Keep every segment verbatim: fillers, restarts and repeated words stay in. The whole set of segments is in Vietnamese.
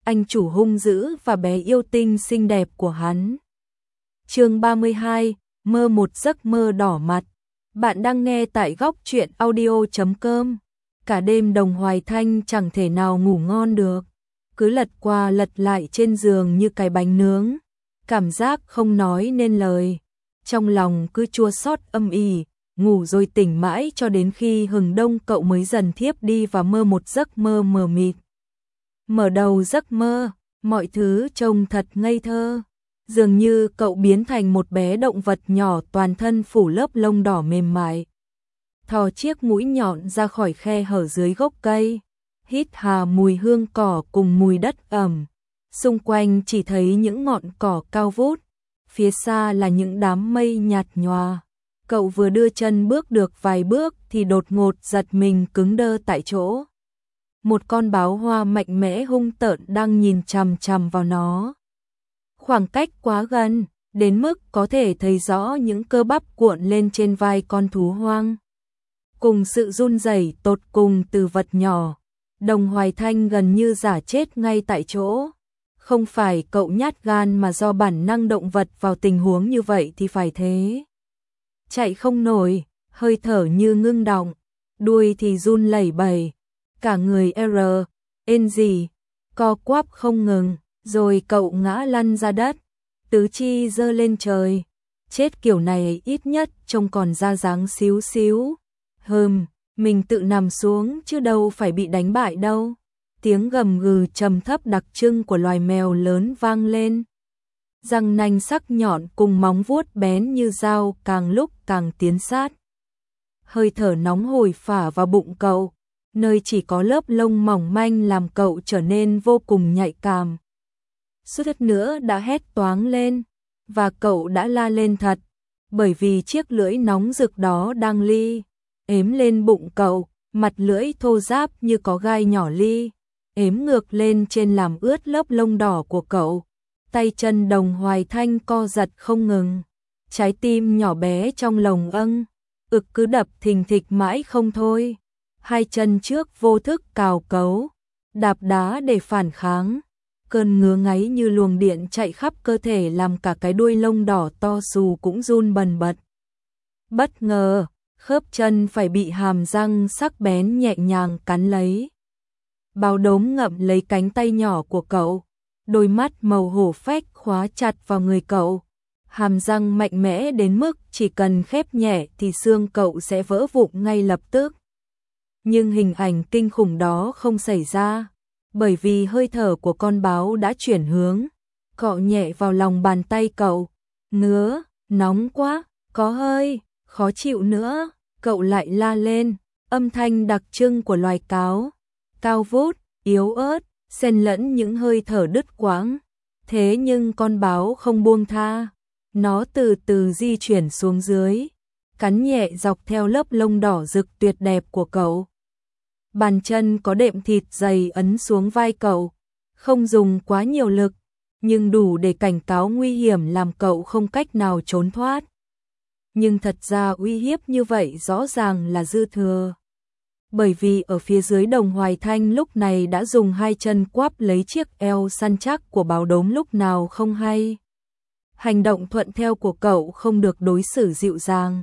anh chủ hung dữ và bé yêu tinh xinh đẹp của hắn. Chương ba mươi hai, mơ một giấc mơ đỏ mặt. Bạn đang nghe tại góc truyện audio chấm com. Cả đêm Đồng Hoài Thanh chẳng thể nào ngủ ngon được, cứ lật qua lật lại trên giường như cái bánh nướng, cảm giác không nói nên lời, trong lòng cứ chua xót âm ỉ, ngủ rồi tỉnh mãi cho đến khi hừng đông cậu mới dần thiếp đi và mơ một giấc mơ mờ mịt. Mở đầu giấc mơ, mọi thứ trông thật ngây thơ, dường như cậu biến thành một bé động vật nhỏ toàn thân phủ lớp lông đỏ mềm mại, thò chiếc mũi nhọn ra khỏi khe hở dưới gốc cây, hít hà mùi hương cỏ cùng mùi đất ẩm. Xung quanh chỉ thấy những ngọn cỏ cao vút, phía xa là những đám mây nhạt nhòa. Cậu vừa đưa chân bước được vài bước thì đột ngột giật mình cứng đơ tại chỗ. Một con báo hoa mạnh mẽ hung tợn đang nhìn chằm chằm vào nó. Khoảng cách quá gần, đến mức có thể thấy rõ những cơ bắp cuộn lên trên vai con thú hoang. Cùng sự run rẩy tột cùng từ vật nhỏ, Đồng Hoài Thanh gần như giả chết ngay tại chỗ. Không phải cậu nhát gan mà do bản năng động vật vào tình huống như vậy thì phải thế. Chạy không nổi, hơi thở như ngưng đọng, đuôi thì run lẩy bẩy, cả người R, ên gì, co quắp không ngừng, rồi cậu ngã lăn ra đất, tứ chi giơ lên trời. Chết kiểu này ít nhất trông còn ra dáng xíu xíu. Hừm, mình tự nằm xuống chứ đâu phải bị đánh bại đâu. Tiếng gầm gừ trầm thấp đặc trưng của loài mèo lớn vang lên. Răng nanh sắc nhọn cùng móng vuốt bén như dao càng lúc càng tiến sát. Hơi thở nóng hổi phả vào bụng cậu, nơi chỉ có lớp lông mỏng manh làm cậu trở nên vô cùng nhạy cảm. Suýt nữa đã hét toáng lên, và cậu đã la lên thật, bởi vì chiếc lưỡi nóng rực đó đang li ếm lên bụng cậu, mặt lưỡi thô ráp như có gai nhỏ li ếm ngược lên trên làm ướt lớp lông đỏ của cậu. Tay chân Đồng Hoài Thanh co giật không ngừng, trái tim nhỏ bé trong lồng âng, ực cứ đập thình thịch mãi không thôi. Hai chân trước vô thức cào cấu, đạp đá để phản kháng. Cơn ngứa ngáy như luồng điện chạy khắp cơ thể làm cả cái đuôi lông đỏ to xù cũng run bần bật. Bất ngờ, khớp chân phải bị hàm răng sắc bén nhẹ nhàng cắn lấy. Báo đốm ngậm lấy cánh tay nhỏ của cậu, đôi mắt màu hổ phách khóa chặt vào người cậu. Hàm răng mạnh mẽ đến mức chỉ cần khép nhẹ thì xương cậu sẽ vỡ vụn ngay lập tức. Nhưng hình ảnh kinh khủng đó không xảy ra, bởi vì hơi thở của con báo đã chuyển hướng, cọ nhẹ vào lòng bàn tay cậu. Ngứa, nóng quá, có hơi, khó chịu nữa, cậu lại la lên, âm thanh đặc trưng của loài cáo, cao vút, yếu ớt, xen lẫn những hơi thở đứt quãng. Thế nhưng con báo không buông tha, nó từ từ di chuyển xuống dưới, cắn nhẹ dọc theo lớp lông đỏ rực tuyệt đẹp của cậu. Bàn chân có đệm thịt dày ấn xuống vai cậu, không dùng quá nhiều lực, nhưng đủ để cảnh cáo nguy hiểm làm cậu không cách nào trốn thoát. Nhưng thật ra uy hiếp như vậy rõ ràng là dư thừa. Bởi vì ở phía dưới Đồng Hoài Thanh lúc này đã dùng hai chân quắp lấy chiếc eo săn chắc của báo đốm lúc nào không hay. Hành động thuận theo của cậu không được đối xử dịu dàng.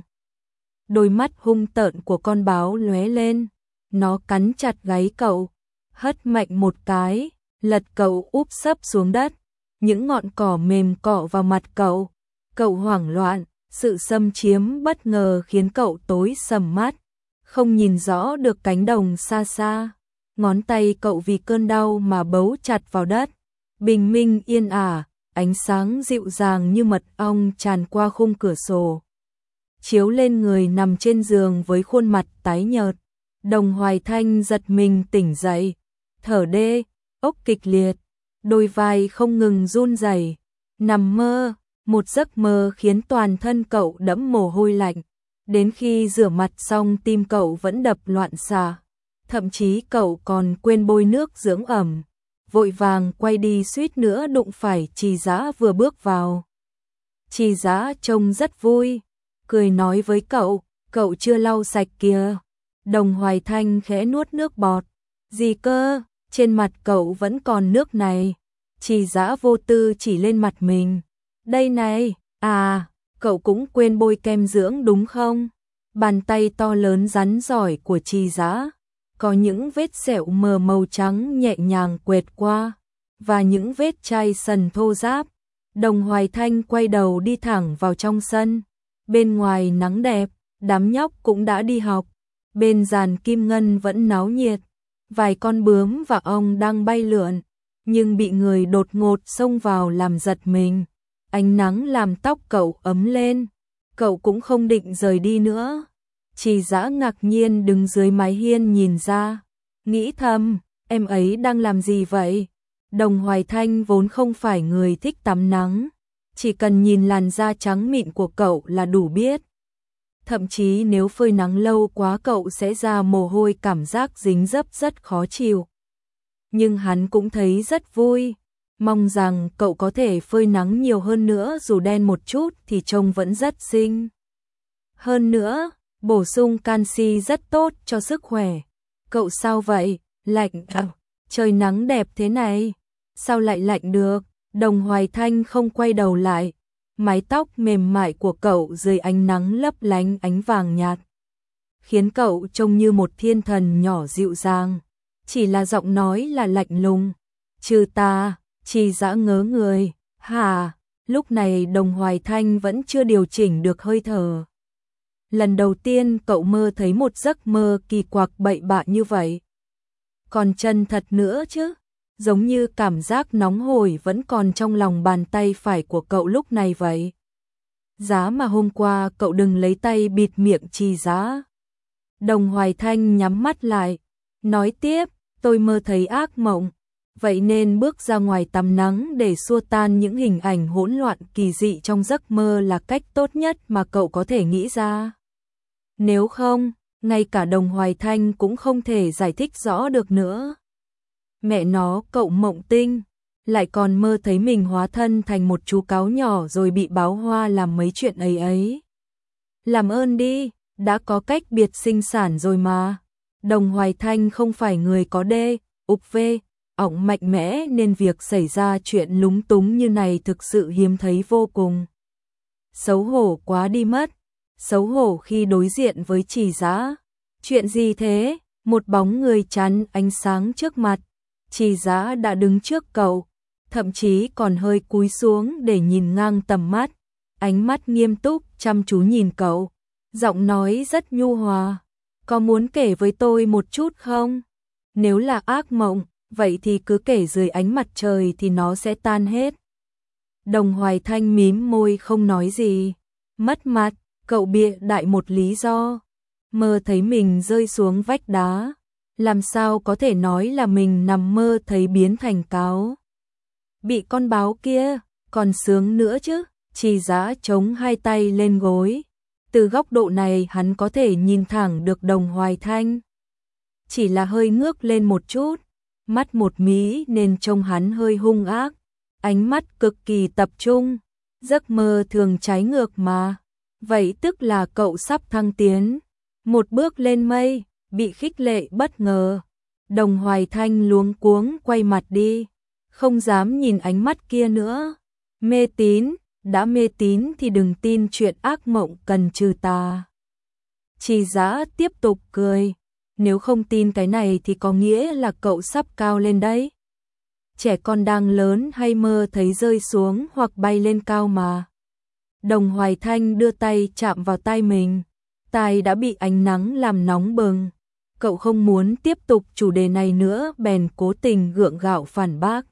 Đôi mắt hung tợn của con báo lóe lên, nó cắn chặt gáy cậu, hất mạnh một cái, lật cậu úp sấp xuống đất. Những ngọn cỏ mềm cọ vào mặt cậu, cậu hoảng loạn, sự xâm chiếm bất ngờ khiến cậu tối sầm mắt, không nhìn rõ được cánh đồng xa xa. Ngón tay cậu vì cơn đau mà bấu chặt vào đất. Bình minh yên ả, ánh sáng dịu dàng như mật ong tràn qua khung cửa sổ, chiếu lên người nằm trên giường với khuôn mặt tái nhợt. Đồng Hoài Thanh giật mình tỉnh dậy, thở đê, ốc kịch liệt, đôi vai không ngừng run rẩy. Nằm mơ, một giấc mơ khiến toàn thân cậu đẫm mồ hôi lạnh. Đến khi rửa mặt xong tim cậu vẫn đập loạn xạ, thậm chí cậu còn quên bôi nước dưỡng ẩm, vội vàng quay đi suýt nữa đụng phải Trì Dã vừa bước vào. Trì Dã trông rất vui, cười nói với cậu, cậu chưa lau sạch kìa. Đồng Hoài Thanh khẽ nuốt nước bọt. Gì cơ? trên mặt cậu vẫn còn nước này. Trì Dã vô tư chỉ lên mặt mình. Đây này, à, cậu cũng quên bôi kem dưỡng đúng không? Bàn tay to lớn rắn giỏi của Trì Dã có những vết sẹo mờ màu trắng nhẹ nhàng quệt qua, và những vết chai sần thô ráp. Đồng Hoài Thanh quay đầu đi thẳng vào trong sân. Bên ngoài nắng đẹp, đám nhóc cũng đã đi học. Bên giàn kim ngân vẫn náo nhiệt, vài con bướm và ong đang bay lượn, nhưng bị người đột ngột xông vào làm giật mình. Ánh nắng làm tóc cậu ấm lên, cậu cũng không định rời đi nữa. Trì Dã ngạc nhiên đứng dưới mái hiên nhìn ra, nghĩ thầm, em ấy đang làm gì vậy? Đồng Hoài Thanh vốn không phải người thích tắm nắng, chỉ cần nhìn làn da trắng mịn của cậu là đủ biết. Thậm chí nếu phơi nắng lâu quá cậu sẽ ra mồ hôi, cảm giác dính dấp rất khó chịu. Nhưng hắn cũng thấy rất vui, mong rằng cậu có thể phơi nắng nhiều hơn nữa, dù đen một chút thì trông vẫn rất xinh. Hơn nữa, bổ sung canxi rất tốt cho sức khỏe. Cậu sao vậy? Lạnh à? Trời nắng đẹp thế này, sao lại lạnh được? Đồng Hoài Thanh không quay đầu lại. Mái tóc mềm mại của cậu dưới ánh nắng lấp lánh ánh vàng nhạt, khiến cậu trông như một thiên thần nhỏ dịu dàng. Chỉ là giọng nói là lạnh lùng. Trừ ta, Trì Dã ngớ người. Hả? Lúc này Đồng Hoài Thanh vẫn chưa điều chỉnh được hơi thở. Lần đầu tiên cậu mơ thấy một giấc mơ kỳ quặc bậy bạ như vậy. Còn chân thật nữa chứ, giống như cảm giác nóng hổi vẫn còn trong lòng bàn tay phải của cậu lúc này vậy. Giá mà hôm qua cậu đừng lấy tay bịt miệng Trì Dã. Đồng Hoài Thanh nhắm mắt lại, nói tiếp, tôi mơ thấy ác mộng, vậy nên bước ra ngoài tắm nắng để xua tan những hình ảnh hỗn loạn kỳ dị trong giấc mơ là cách tốt nhất mà cậu có thể nghĩ ra. Nếu không, ngay cả Đồng Hoài Thanh cũng không thể giải thích rõ được nữa. Mẹ nó, cậu mộng tinh, lại còn mơ thấy mình hóa thân thành một chú cáo nhỏ rồi bị báo hoa làm mấy chuyện ấy ấy. Làm ơn đi, đã có cách biệt sinh sản rồi mà. Đồng Hoài Thanh không phải người có đê, ục vê, ỏng mạnh mẽ nên việc xảy ra chuyện lúng túng như này thực sự hiếm thấy vô cùng. Xấu hổ quá đi mất, xấu hổ khi đối diện với Trì Dã. Chuyện gì thế? Một bóng người chắn ánh sáng trước mặt. Trì Dã đã đứng trước cậu, thậm chí còn hơi cúi xuống để nhìn ngang tầm mắt. Ánh mắt nghiêm túc, chăm chú nhìn cậu. Giọng nói rất nhu hòa. Có muốn kể với tôi một chút không? Nếu là ác mộng, vậy thì cứ kể dưới ánh mặt trời thì nó sẽ tan hết. Đồng Hoài Thanh mím môi không nói gì. Mất mặt, cậu bịa đại một lý do. Mơ thấy mình rơi xuống vách đá. Làm sao có thể nói là mình nằm mơ thấy biến thành cáo. Bị con báo kia, còn sướng nữa chứ. Trì Dã chống hai tay lên gối. Từ góc độ này hắn có thể nhìn thẳng được Đồng Hoài Thanh. Chỉ là hơi ngước lên một chút, mắt một mí nên trông hắn hơi hung ác. Ánh mắt cực kỳ tập trung, giấc mơ thường trái ngược mà. Vậy tức là cậu sắp thăng tiến, một bước lên mây, bị khích lệ bất ngờ. Đồng Hoài Thanh luống cuống quay mặt đi, không dám nhìn ánh mắt kia nữa. Mê tín, đã mê tín thì đừng tin chuyện ác mộng cần trừ tà. Trì Dã tiếp tục cười, nếu không tin cái này thì có nghĩa là cậu sắp cao lên đấy. Trẻ con đang lớn hay mơ thấy rơi xuống hoặc bay lên cao mà. Đồng Hoài Thanh đưa tay chạm vào tay mình, tai đã bị ánh nắng làm nóng bừng. Cậu không muốn tiếp tục chủ đề này nữa bèn cố tình gượng gạo phản bác.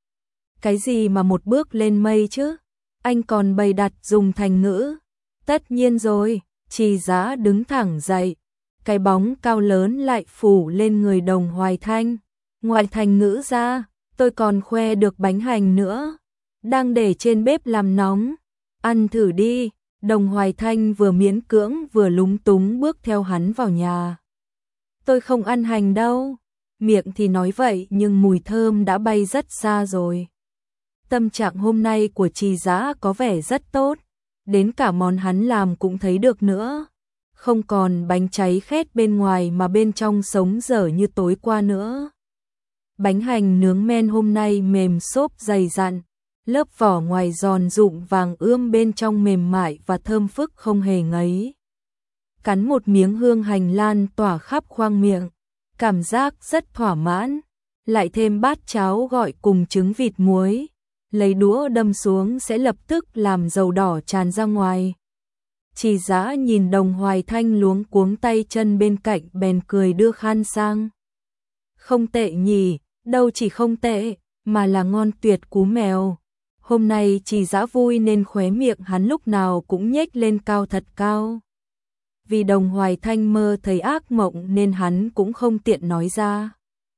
Cái gì mà một bước lên mây chứ? Anh còn bày đặt dùng thành ngữ. Tất nhiên rồi, Trì Dã đứng thẳng dậy. Cái bóng cao lớn lại phủ lên người Đồng Hoài Thanh. Ngoài thành ngữ ra, tôi còn khoe được bánh hành nữa. Đang để trên bếp làm nóng. Ăn thử đi. Đồng Hoài Thanh vừa miễn cưỡng vừa lúng túng bước theo hắn vào nhà. Tôi không ăn hành đâu. Miệng thì nói vậy nhưng mùi thơm đã bay rất xa rồi. Tâm trạng hôm nay của Trì Dã có vẻ rất tốt. Đến cả món hắn làm cũng thấy được nữa. Không còn bánh cháy khét bên ngoài mà bên trong sống dở như tối qua nữa. Bánh hành nướng men hôm nay mềm xốp dày dặn, lớp vỏ ngoài giòn rụm vàng ươm bên trong mềm mại và thơm phức không hề ngấy. Cắn một miếng hương hành lan tỏa khắp khoang miệng, cảm giác rất thỏa mãn, lại thêm bát cháo gọi cùng trứng vịt muối, lấy đũa đâm xuống sẽ lập tức làm dầu đỏ tràn ra ngoài. Trì Dã nhìn Đồng Hoài Thanh luống cuống tay chân bên cạnh bèn cười đưa khan sang. Không tệ nhỉ, đâu chỉ không tệ, mà là ngon tuyệt cú mèo. Hôm nay Trì Dã vui nên khóe miệng hắn lúc nào cũng nhếch lên cao thật cao. Vì Đồng Hoài Thanh mơ thấy ác mộng nên hắn cũng không tiện nói ra.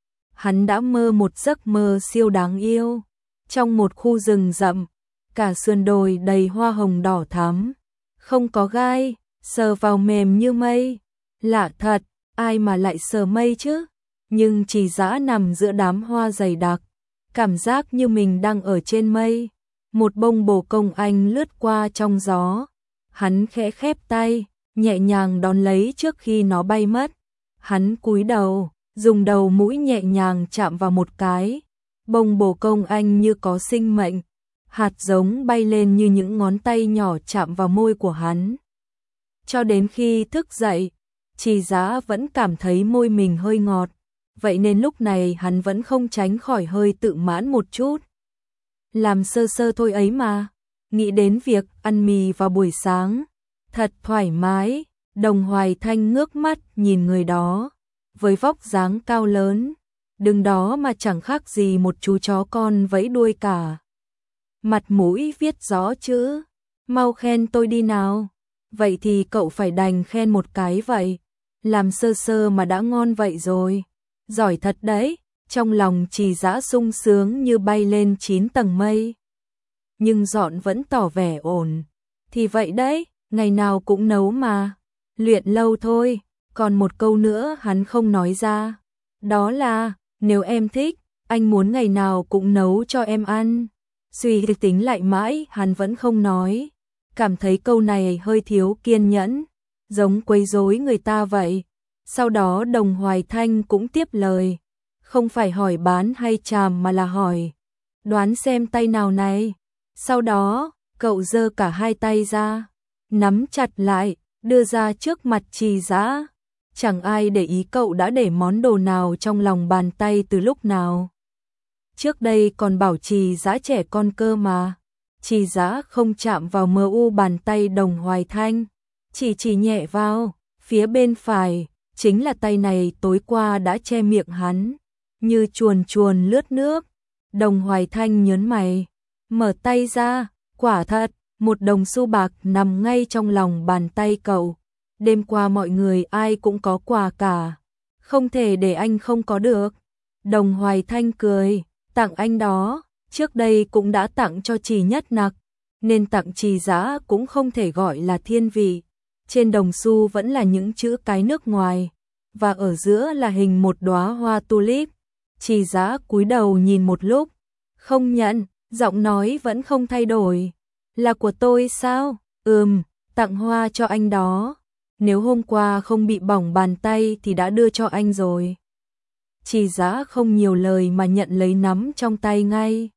Hắn đã mơ một giấc mơ siêu đáng yêu. Trong một khu rừng rậm, cả sườn đồi đầy hoa hồng đỏ thắm, không có gai, sờ vào mềm như mây. Lạ thật, ai mà lại sờ mây chứ? Nhưng Trì Dã nằm giữa đám hoa dày đặc, cảm giác như mình đang ở trên mây. Một bông bồ công anh lướt qua trong gió, hắn khẽ khép tay, nhẹ nhàng đón lấy trước khi nó bay mất. Hắn cúi đầu, dùng đầu mũi nhẹ nhàng chạm vào một cái. Bông bồ công anh như có sinh mệnh, hạt giống bay lên như những ngón tay nhỏ chạm vào môi của hắn. Cho đến khi thức dậy, Trì Dã vẫn cảm thấy môi mình hơi ngọt, vậy nên lúc này hắn vẫn không tránh khỏi hơi tự mãn một chút. Làm sơ sơ thôi ấy mà, nghĩ đến việc ăn mì vào buổi sáng, thật thoải mái. Đồng Hoài Thanh ngước mắt nhìn người đó, với vóc dáng cao lớn, đứng đó mà chẳng khác gì một chú chó con vẫy đuôi cả. Mặt mũi viết rõ chữ, mau khen tôi đi nào. Vậy thì cậu phải đành khen một cái vậy, làm sơ sơ mà đã ngon vậy rồi. Giỏi thật đấy, trong lòng Trì Dã sung sướng như bay lên chín tầng mây. Nhưng Dọn vẫn tỏ vẻ ổn. Thì vậy đấy, ngày nào cũng nấu mà. Luyện lâu thôi, còn một câu nữa hắn không nói ra. Đó là, nếu em thích, anh muốn ngày nào cũng nấu cho em ăn. Suy tính lại mãi, hắn vẫn không nói. Cảm thấy câu này hơi thiếu kiên nhẫn, giống quấy rối người ta vậy. Sau đó Đồng Hoài Thanh cũng tiếp lời. Không phải hỏi bán hay chàm mà là hỏi. Đoán xem tay nào này. Sau đó, cậu giơ cả hai tay ra, nắm chặt lại, đưa ra trước mặt Trì Dã. Chẳng ai để ý cậu đã để món đồ nào trong lòng bàn tay từ lúc nào. Trước đây còn bảo Trì Dã trẻ con cơ mà. Trì Dã không chạm vào mờ u bàn tay Đồng Hoài Thanh, chỉ chỉ nhẹ vào, phía bên phải, chính là tay này tối qua đã che miệng hắn, như chuồn chuồn lướt nước. Đồng Hoài Thanh nhớn mày, mở tay ra, quả thật, một đồng xu bạc nằm ngay trong lòng bàn tay cậu. Đêm qua mọi người ai cũng có quà cả, không thể để anh không có được. Đồng Hoài Thanh cười, tặng anh đó, trước đây cũng đã tặng cho Trì Nhất Nặc, nên tặng Trì Dã cũng không thể gọi là thiên vị. Trên đồng xu vẫn là những chữ cái nước ngoài, và ở giữa là hình một đóa hoa tulip. Trì Dã cúi đầu nhìn một lúc, không nhận, giọng nói vẫn không thay đổi. Là của tôi sao? Ừm, tặng hoa cho anh đó. Nếu hôm qua không bị bỏng bàn tay thì đã đưa cho anh rồi. Trì Dã không nhiều lời mà nhận lấy nắm trong tay ngay.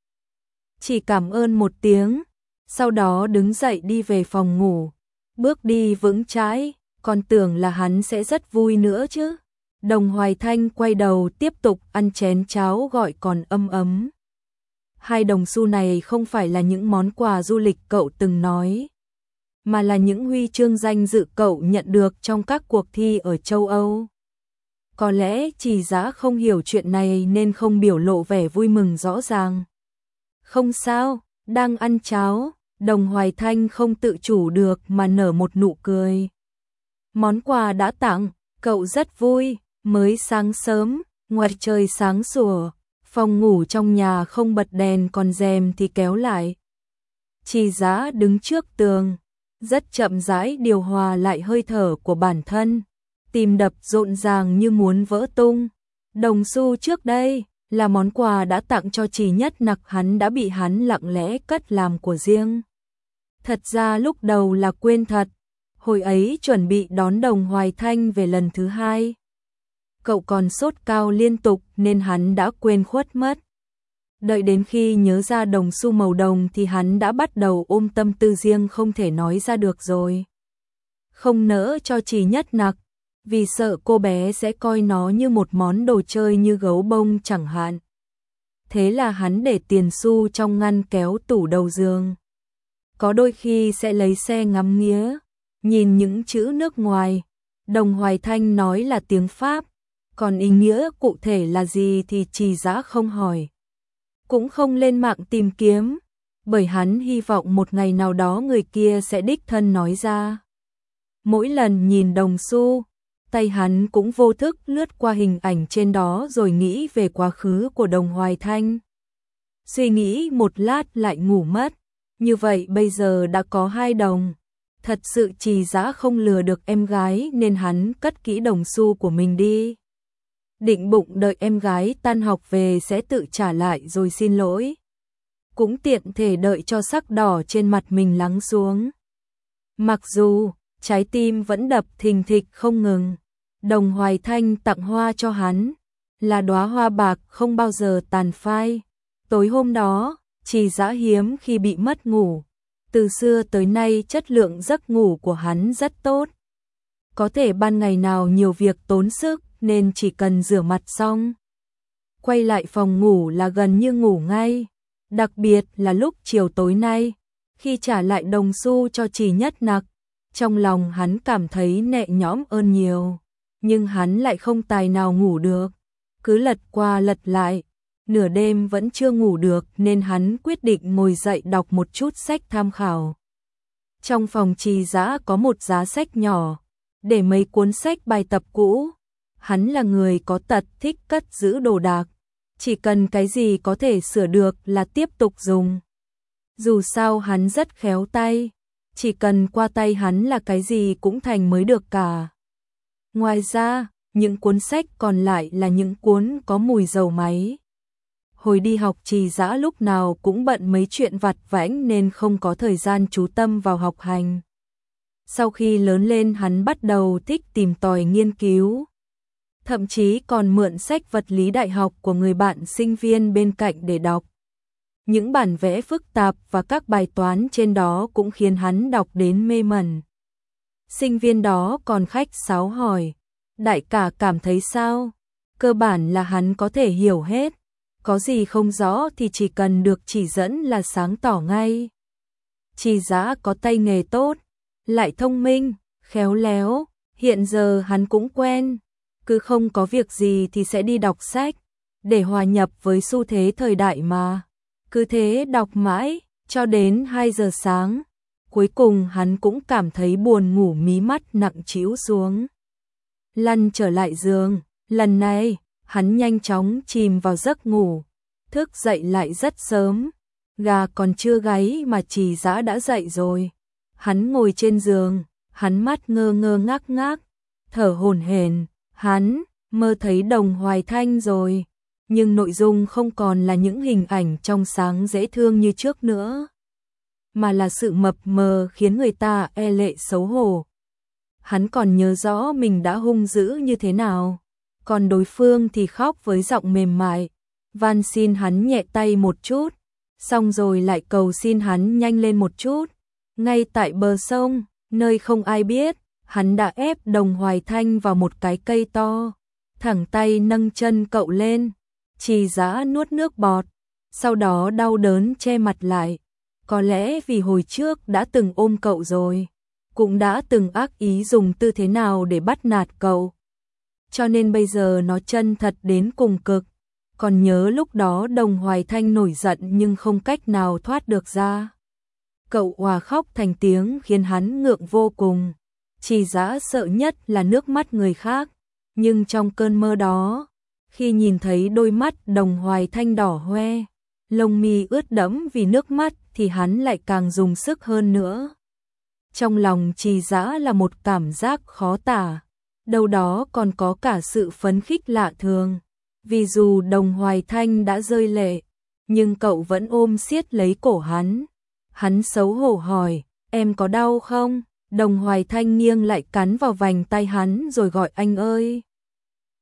Chỉ cảm ơn một tiếng, sau đó đứng dậy đi về phòng ngủ. Bước đi vững chãi, còn tưởng là hắn sẽ rất vui nữa chứ. Đồng Hoài Thanh quay đầu tiếp tục ăn chén cháo gọi còn ấm ấm. Hai đồng xu này không phải là những món quà du lịch cậu từng nói, mà là những huy chương danh dự cậu nhận được trong các cuộc thi ở châu Âu. Có lẽ Trì Dã không hiểu chuyện này nên không biểu lộ vẻ vui mừng rõ ràng. Không sao, đang ăn cháo, Đồng Hoài Thanh không tự chủ được mà nở một nụ cười. Món quà đã tặng, cậu rất vui. Mới sáng sớm, ngoài trời sáng sủa, phòng ngủ trong nhà không bật đèn còn rèm thì kéo lại. Trì Dã đứng trước tường, rất chậm rãi điều hòa lại hơi thở của bản thân, tim đập rộn ràng như muốn vỡ tung. Đồng xu trước đây là món quà đã tặng cho Trì Nhất Nặc, hắn đã bị hắn lặng lẽ cất làm của riêng. Thật ra lúc đầu là quên thật, hồi ấy chuẩn bị đón Đồng Hoài Thanh về lần thứ hai. cậu còn sốt cao liên tục nên hắn đã quên khuất mất. Đợi đến khi nhớ ra đồng xu màu đồng thì hắn đã bắt đầu ôm tâm tư riêng không thể nói ra được rồi. Không nỡ cho Trì Nhất Nặc, vì sợ cô bé sẽ coi nó như một món đồ chơi như gấu bông chẳng hạn. Thế là hắn để tiền xu trong ngăn kéo tủ đầu giường. Có đôi khi sẽ lấy xe ngắm nghía, nhìn những chữ nước ngoài. Đồng Hoài Thanh nói là tiếng Pháp, còn ý nghĩa cụ thể là gì thì Trì Dã không hỏi. Cũng không lên mạng tìm kiếm, bởi hắn hy vọng một ngày nào đó người kia sẽ đích thân nói ra. Mỗi lần nhìn đồng xu, tay hắn cũng vô thức lướt qua hình ảnh trên đó rồi nghĩ về quá khứ của Đồng Hoài Thanh. Suy nghĩ một lát lại ngủ mất, như vậy bây giờ đã có hai đồng. Thật sự Trì Dã không lừa được em gái nên hắn cất kỹ đồng xu của mình đi. Định bụng đợi em gái tan học về sẽ tự trả lại rồi xin lỗi. Cũng tiện thể đợi cho sắc đỏ trên mặt mình lắng xuống. Mặc dù trái tim vẫn đập thình thịch không ngừng, Đồng Hoài Thanh tặng hoa cho hắn là đóa hoa bạc không bao giờ tàn phai. Tối hôm đó, Trì Dã hiếm khi bị mất ngủ. Từ xưa tới nay chất lượng giấc ngủ của hắn rất tốt. Có thể ban ngày nào nhiều việc tốn sức nên chỉ cần rửa mặt xong, quay lại phòng ngủ là gần như ngủ ngay. Đặc biệt là lúc chiều tối nay, khi trả lại đồng xu cho Trì Nhất Nặc, trong lòng hắn cảm thấy nhẹ nhõm hơn nhiều. Nhưng hắn lại không tài nào ngủ được, cứ lật qua lật lại. Nửa đêm vẫn chưa ngủ được nên hắn quyết định ngồi dậy đọc một chút sách tham khảo. Trong phòng Trì Dã có một giá sách nhỏ, để mấy cuốn sách bài tập cũ. Hắn là người có tật thích cất giữ đồ đạc, chỉ cần cái gì có thể sửa được là tiếp tục dùng. Dù sao hắn rất khéo tay, chỉ cần qua tay hắn là cái gì cũng thành mới được cả. Ngoài ra, những cuốn sách còn lại là những cuốn có mùi dầu máy. Hồi đi học Trì Dã lúc nào cũng bận mấy chuyện vặt vãnh nên không có thời gian chú tâm vào học hành. Sau khi lớn lên hắn bắt đầu thích tìm tòi nghiên cứu. Thậm chí còn mượn sách vật lý đại học của người bạn sinh viên bên cạnh để đọc. Những bản vẽ phức tạp và các bài toán trên đó cũng khiến hắn đọc đến mê mẩn. Sinh viên đó còn khách sáo hỏi, đại ca cảm thấy sao? Cơ bản là hắn có thể hiểu hết. Có gì không rõ thì chỉ cần được chỉ dẫn là sáng tỏ ngay. Trì Dã có tay nghề tốt, lại thông minh, khéo léo, hiện giờ hắn cũng quen. Cứ không có việc gì thì sẽ đi đọc sách, để hòa nhập với xu thế thời đại mà. Cứ thế đọc mãi, cho đến hai giờ sáng. Cuối cùng hắn cũng cảm thấy buồn ngủ, mí mắt nặng trĩu xuống. Lăn trở lại giường, lần này, hắn nhanh chóng chìm vào giấc ngủ. Thức dậy lại rất sớm, gà còn chưa gáy mà Trì Dã đã dậy rồi. Hắn ngồi trên giường, hắn mắt ngơ ngơ ngác ngác, thở hổn hển. Hắn mơ thấy Đồng Hoài Thanh rồi, nhưng nội dung không còn là những hình ảnh trong sáng dễ thương như trước nữa, mà là sự mập mờ khiến người ta e lệ xấu hổ. Hắn còn nhớ rõ mình đã hung dữ như thế nào, còn đối phương thì khóc với giọng mềm mại, van xin hắn nhẹ tay một chút, xong rồi lại cầu xin hắn nhanh lên một chút. Ngay tại bờ sông, nơi không ai biết, hắn đã ép Đồng Hoài Thanh vào một cái cây to, thẳng tay nâng chân cậu lên. Trì Dã nuốt nước bọt, sau đó đau đớn che mặt lại. Có lẽ vì hồi trước đã từng ôm cậu rồi, cũng đã từng ác ý dùng tư thế nào để bắt nạt cậu, cho nên bây giờ nó chân thật đến cùng cực. Còn nhớ lúc đó Đồng Hoài Thanh nổi giận nhưng không cách nào thoát được ra. Cậu òa khóc thành tiếng khiến hắn ngượng vô cùng. Trì Dã sợ nhất là nước mắt người khác, nhưng trong cơn mơ đó, khi nhìn thấy đôi mắt Đồng Hoài Thanh đỏ hoe, lông mi ướt đẫm vì nước mắt thì hắn lại càng dùng sức hơn nữa. Trong lòng Trì Dã là một cảm giác khó tả, đâu đó còn có cả sự phấn khích lạ thường. Vì dù Đồng Hoài Thanh đã rơi lệ, nhưng cậu vẫn ôm siết lấy cổ hắn. Hắn xấu hổ hỏi, em có đau không? Đồng Hoài Thanh nghiêng lại cắn vào vành tay hắn rồi gọi anh ơi.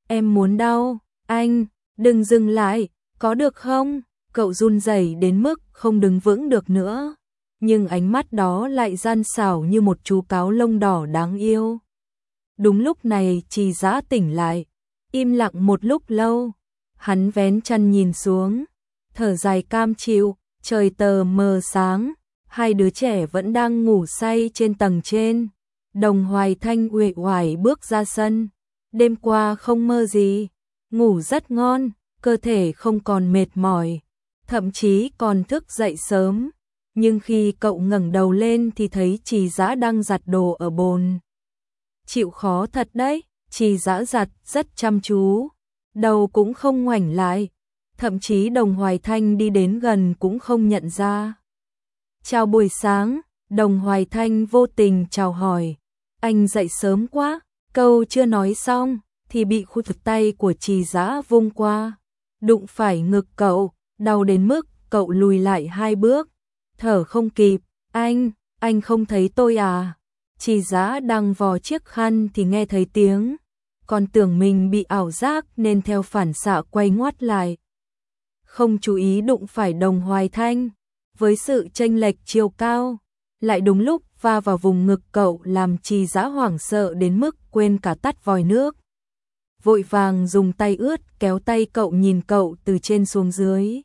em muốn đau, anh, đừng dừng lại, có được không? Cậu run rẩy đến mức không đứng vững được nữa, nhưng ánh mắt đó lại gian xảo như một chú cáo lông đỏ đáng yêu. Đúng lúc này Trì Dã tỉnh lại, im lặng một lúc lâu, hắn vén chăn nhìn xuống, thở dài cam chịu, trời tờ mờ sáng, hai đứa trẻ vẫn đang ngủ say trên tầng trên. Đồng Hoài Thanh uể oải bước ra sân, đêm qua không mơ gì, ngủ rất ngon, cơ thể không còn mệt mỏi, thậm chí còn thức dậy sớm, nhưng khi cậu ngẩng đầu lên thì thấy Trì Dã đang giặt đồ ở bồn. Chịu khó thật đấy, Trì Dã giặt rất chăm chú, đầu cũng không ngoảnh lại, thậm chí Đồng Hoài Thanh đi đến gần cũng không nhận ra. Chào buổi sáng, Đồng Hoài Thanh vô tình chào hỏi, anh dậy sớm quá, câu chưa nói xong thì bị khu vực tay của Trì Dã vung qua, đụng phải ngực cậu, đau đến mức cậu lùi lại hai bước, thở không kịp, anh, anh không thấy tôi à? Trì Dã đang vò chiếc khăn thì nghe thấy tiếng, còn tưởng mình bị ảo giác nên theo phản xạ quay ngoắt lại. Không chú ý đụng phải Đồng Hoài Thanh, với sự chênh lệch chiều cao, lại đúng lúc va vào vùng ngực cậu làm Trì Dã hoảng sợ đến mức quên cả tắt vòi nước. Vội vàng dùng tay ướt kéo tay cậu nhìn cậu từ trên xuống dưới.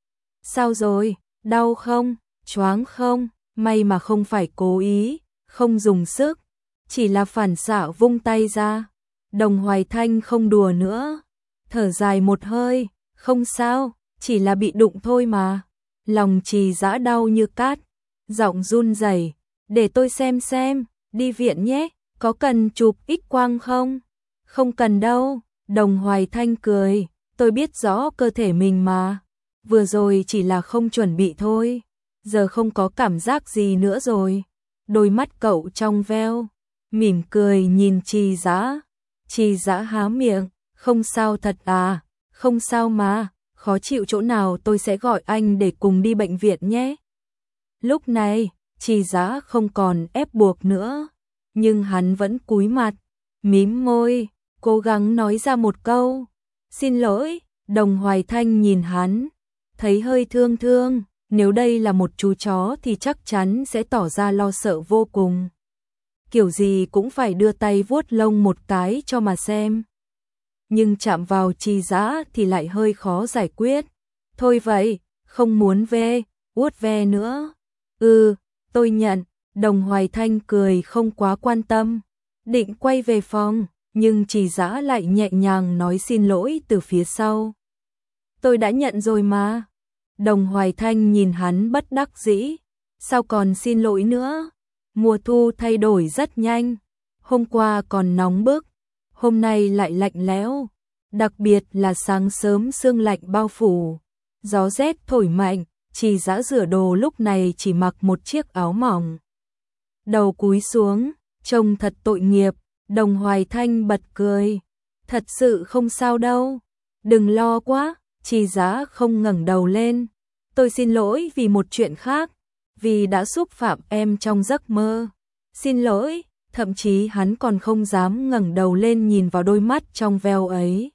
Sao rồi, đau không, choáng không? May mà không phải cố ý, không dùng sức, chỉ là phản xạ vung tay ra. Đồng Hoài Thanh không đùa nữa, thở dài một hơi, không sao, chỉ là bị đụng thôi mà. Lòng Trì Dã đau như cát, giọng run rẩy, để tôi xem xem, đi viện nhé, có cần chụp X quang không? Không cần đâu, Đồng Hoài Thanh cười, tôi biết rõ cơ thể mình mà, vừa rồi chỉ là không chuẩn bị thôi, giờ không có cảm giác gì nữa rồi. Đôi mắt cậu trong veo, mỉm cười nhìn Trì Dã. Trì Dã há miệng, không sao thật à, không sao mà, khó chịu chỗ nào tôi sẽ gọi anh để cùng đi bệnh viện nhé. Lúc này, Trì Dã không còn ép buộc nữa, nhưng hắn vẫn cúi mặt, mím môi, cố gắng nói ra một câu, xin lỗi. Đồng Hoài Thanh nhìn hắn, thấy hơi thương thương, nếu đây là một chú chó thì chắc chắn sẽ tỏ ra lo sợ vô cùng. Kiểu gì cũng phải đưa tay vuốt lông một cái cho mà xem. Nhưng chạm vào Trì Dã thì lại hơi khó giải quyết. Thôi vậy, không muốn ve, vuốt ve nữa. Ừ, tôi nhận. Đồng Hoài Thanh cười không quá quan tâm, định quay về phòng, nhưng Trì Dã lại nhẹ nhàng nói xin lỗi từ phía sau. Tôi đã nhận rồi mà. Đồng Hoài Thanh nhìn hắn bất đắc dĩ, sao còn xin lỗi nữa? Mùa thu thay đổi rất nhanh, hôm qua còn nóng bức, hôm nay lại lạnh lẽo, đặc biệt là sáng sớm sương lạnh bao phủ, gió rét thổi mạnh. Trì Dã rửa đồ lúc này chỉ mặc một chiếc áo mỏng, đầu cúi xuống, trông thật tội nghiệp. Đồng Hoài Thanh bật cười, thật sự không sao đâu, đừng lo quá. Trì Dã không ngẩng đầu lên, tôi xin lỗi vì một chuyện khác, vì đã xúc phạm em trong giấc mơ. Xin lỗi, thậm chí hắn còn không dám ngẩng đầu lên nhìn vào đôi mắt trong veo ấy.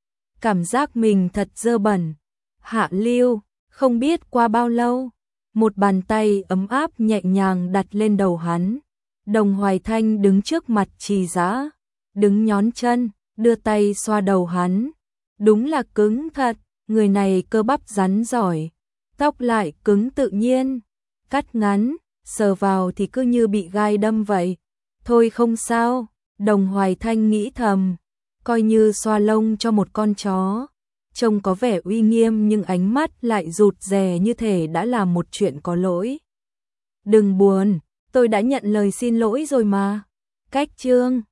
Cảm giác mình thật dơ bẩn. Hạ lưu, không biết qua bao lâu, một bàn tay ấm áp nhẹ nhàng đặt lên đầu hắn. Đồng Hoài Thanh đứng trước mặt Trì Dã, đứng nhón chân, đưa tay xoa đầu hắn. Đúng là cứng thật, người này cơ bắp rắn giỏi, tóc lại cứng tự nhiên, cắt ngắn, sờ vào thì cứ như bị gai đâm vậy. Thôi không sao, Đồng Hoài Thanh nghĩ thầm, coi như xoa lông cho một con chó. Trông có vẻ uy nghiêm nhưng ánh mắt lại rụt rè như thể đã làm một chuyện có lỗi. Đừng buồn, tôi đã nhận lời xin lỗi rồi mà. Cách chương